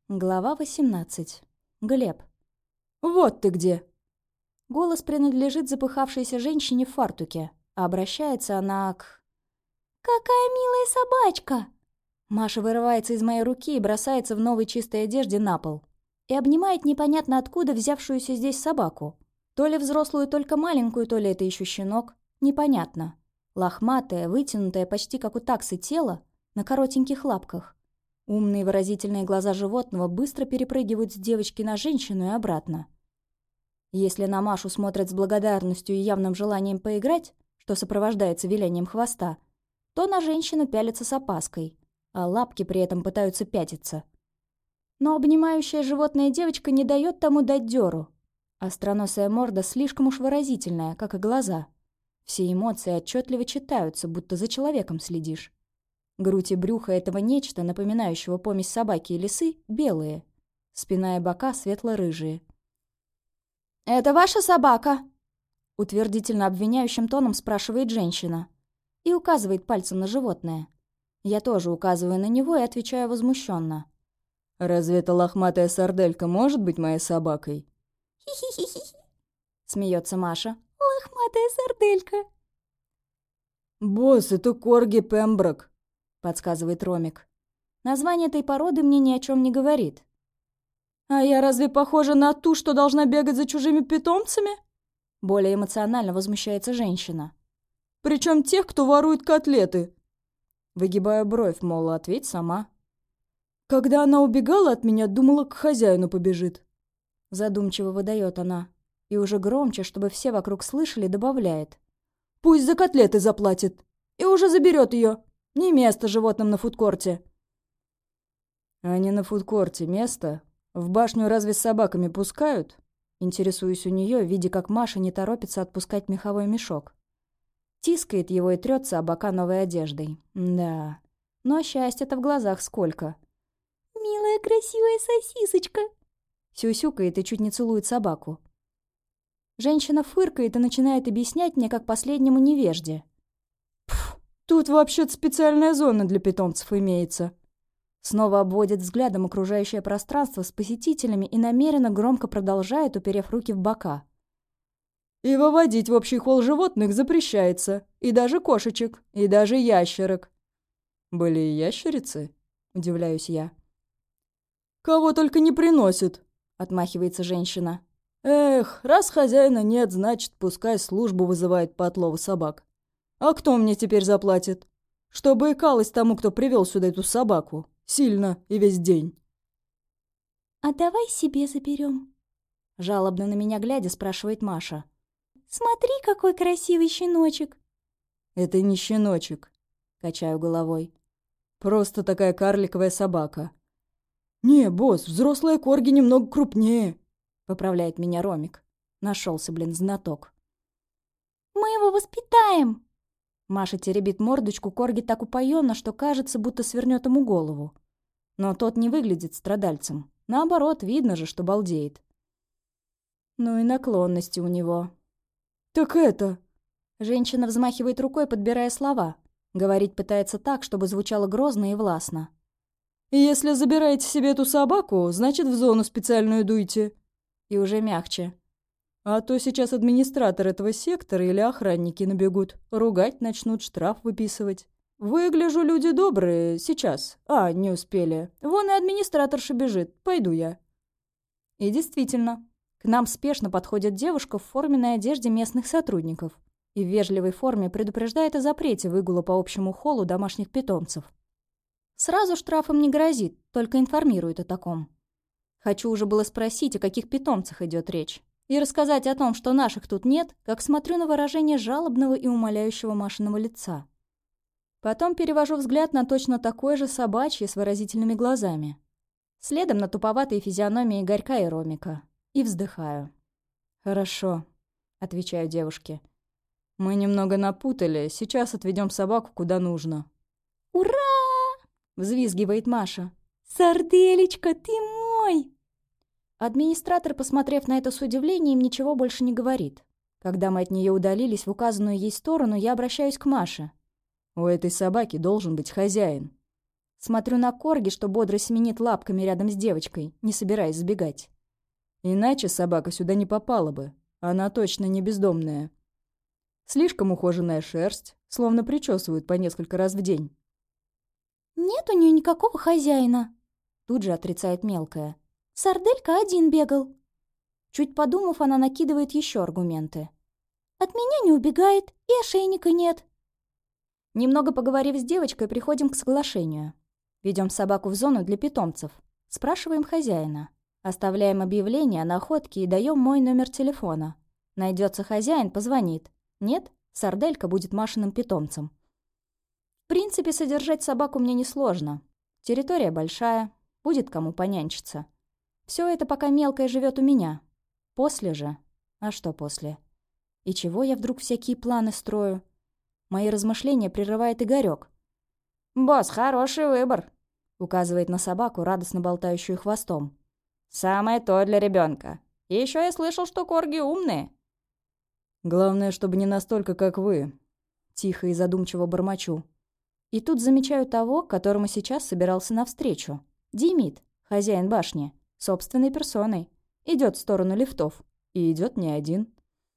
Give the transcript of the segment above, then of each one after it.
Глава 18. Глеб. «Вот ты где!» Голос принадлежит запыхавшейся женщине в фартуке, а обращается она к... «Какая милая собачка!» Маша вырывается из моей руки и бросается в новой чистой одежде на пол. И обнимает непонятно откуда взявшуюся здесь собаку. То ли взрослую, только маленькую, то ли это еще щенок. Непонятно. Лохматое, вытянутое почти как у таксы тело на коротеньких лапках. Умные выразительные глаза животного быстро перепрыгивают с девочки на женщину и обратно. Если на Машу смотрят с благодарностью и явным желанием поиграть, что сопровождается вилянием хвоста, то на женщину пялятся с опаской, а лапки при этом пытаются пятиться. Но обнимающая животное девочка не дает тому дать дёру. Остроносая морда слишком уж выразительная, как и глаза. Все эмоции отчетливо читаются, будто за человеком следишь. Грудь и брюхо этого нечто, напоминающего помесь собаки и лисы, белые. Спина и бока светло-рыжие. «Это ваша собака?» Утвердительно обвиняющим тоном спрашивает женщина. И указывает пальцем на животное. Я тоже указываю на него и отвечаю возмущенно. «Разве эта лохматая сарделька может быть моей собакой?» «Хи-хи-хи-хи!» Смеется Маша. «Лохматая сарделька!» «Босс, это корги Пемброк», — подсказывает Ромик. Название этой породы мне ни о чем не говорит. «А я разве похожа на ту, что должна бегать за чужими питомцами?» Более эмоционально возмущается женщина. «Причем тех, кто ворует котлеты». Выгибаю бровь, мол, ответь сама. «Когда она убегала от меня, думала, к хозяину побежит». Задумчиво выдает она. И уже громче, чтобы все вокруг слышали, добавляет. «Пусть за котлеты заплатит. И уже заберет ее. Не место животным на фудкорте». «А не на фудкорте место? В башню разве с собаками пускают?» Интересуюсь у нее, видя, как Маша не торопится отпускать меховой мешок. Тискает его и трется о бока новой одеждой. Да. Но счастья-то в глазах сколько. «Милая красивая сосисочка!» Сюсюкает и чуть не целует собаку. Женщина фыркает и начинает объяснять мне, как последнему невежде. «Пф, тут вообще-то специальная зона для питомцев имеется». Снова обводит взглядом окружающее пространство с посетителями и намеренно громко продолжает, уперев руки в бока. «И выводить в общий холл животных запрещается. И даже кошечек, и даже ящерок». «Были и ящерицы?» – удивляюсь я. «Кого только не приносит», – отмахивается женщина. «Эх, раз хозяина нет, значит, пускай службу вызывает по отлову собак. А кто мне теперь заплатит? Чтобы икалось тому, кто привел сюда эту собаку. Сильно и весь день». «А давай себе заберем», — жалобно на меня глядя спрашивает Маша. «Смотри, какой красивый щеночек». «Это не щеночек», — качаю головой. «Просто такая карликовая собака». «Не, босс, взрослые корги немного крупнее», — поправляет меня Ромик. Нашелся, блин, знаток. «Мы его воспитаем». Маша теребит мордочку корги так упоенно, что кажется, будто свернет ему голову. Но тот не выглядит страдальцем. Наоборот, видно же, что балдеет. Ну и наклонности у него. «Так это...» Женщина взмахивает рукой, подбирая слова. Говорить пытается так, чтобы звучало грозно и властно. «Если забираете себе эту собаку, значит, в зону специальную дуйте». И уже мягче. «А то сейчас администратор этого сектора или охранники набегут. Ругать начнут, штраф выписывать. Выгляжу, люди добрые. Сейчас. А, не успели. Вон и администраторша бежит. Пойду я». И действительно, к нам спешно подходит девушка в форменной одежде местных сотрудников и в вежливой форме предупреждает о запрете выгула по общему холлу домашних питомцев. Сразу штрафом не грозит, только информирует о таком. Хочу уже было спросить, о каких питомцах идет речь, и рассказать о том, что наших тут нет, как смотрю на выражение жалобного и умоляющего Машиного лица. Потом перевожу взгляд на точно такое же собачье с выразительными глазами. Следом на туповатые физиономии Игорька и Ромика. И вздыхаю. «Хорошо», — отвечаю девушке. «Мы немного напутали, сейчас отведем собаку куда нужно». «Ура!» — взвизгивает Маша. «Сарделечка, ты мой!» Администратор, посмотрев на это с удивлением, ничего больше не говорит. Когда мы от нее удалились в указанную ей сторону, я обращаюсь к Маше. «У этой собаки должен быть хозяин». Смотрю на корги, что бодро семенит лапками рядом с девочкой, не собираясь сбегать. Иначе собака сюда не попала бы. Она точно не бездомная. Слишком ухоженная шерсть, словно причесывают по несколько раз в день. Нет у нее никакого хозяина. Тут же отрицает мелкая. Сарделька один бегал. Чуть подумав, она накидывает еще аргументы. От меня не убегает, и ошейника нет. Немного поговорив с девочкой, приходим к соглашению. Ведем собаку в зону для питомцев. Спрашиваем хозяина. Оставляем объявление о находке и даем мой номер телефона. Найдется хозяин, позвонит. Нет, Сарделька будет Машиным питомцем. В принципе, содержать собаку мне несложно. Территория большая, будет кому понянчиться. Все это пока мелкая живет у меня. После же... А что после? И чего я вдруг всякие планы строю? Мои размышления прерывает Игорёк. «Босс, хороший выбор», — указывает на собаку, радостно болтающую хвостом. «Самое то для ребенка. И еще я слышал, что корги умные». Главное, чтобы не настолько, как вы. Тихо и задумчиво бормочу. И тут замечаю того, к которому сейчас собирался навстречу. Демид, хозяин башни, собственной персоной. Идет в сторону лифтов. И идет не один.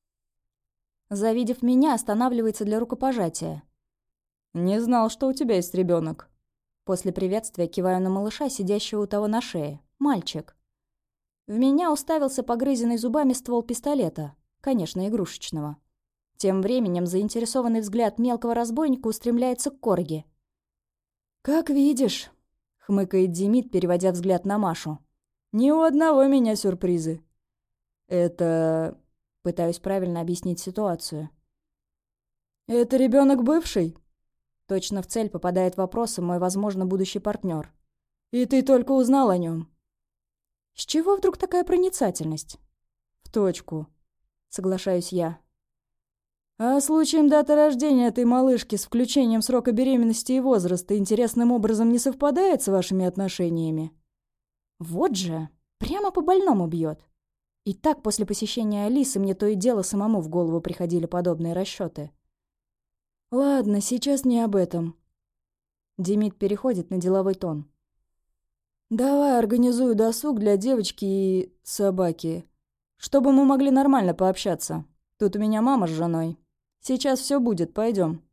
Завидев меня, останавливается для рукопожатия. «Не знал, что у тебя есть ребенок. После приветствия киваю на малыша, сидящего у того на шее. Мальчик. В меня уставился погрызенный зубами ствол пистолета. Конечно, игрушечного. Тем временем заинтересованный взгляд мелкого разбойника устремляется к корге. «Как видишь», — хмыкает Демид, переводя взгляд на Машу. «Ни у одного меня сюрпризы». «Это...» — пытаюсь правильно объяснить ситуацию. «Это ребенок бывший?» Точно в цель попадает вопросом мой, возможно, будущий партнер. «И ты только узнал о нем?» «С чего вдруг такая проницательность?» «В точку», — соглашаюсь я. «А случаем дата рождения этой малышки с включением срока беременности и возраста интересным образом не совпадает с вашими отношениями?» «Вот же! Прямо по больному бьет. И так после посещения Алисы мне то и дело самому в голову приходили подобные расчеты. «Ладно, сейчас не об этом». Демид переходит на деловой тон. «Давай организую досуг для девочки и собаки, чтобы мы могли нормально пообщаться. Тут у меня мама с женой. Сейчас все будет, пойдем».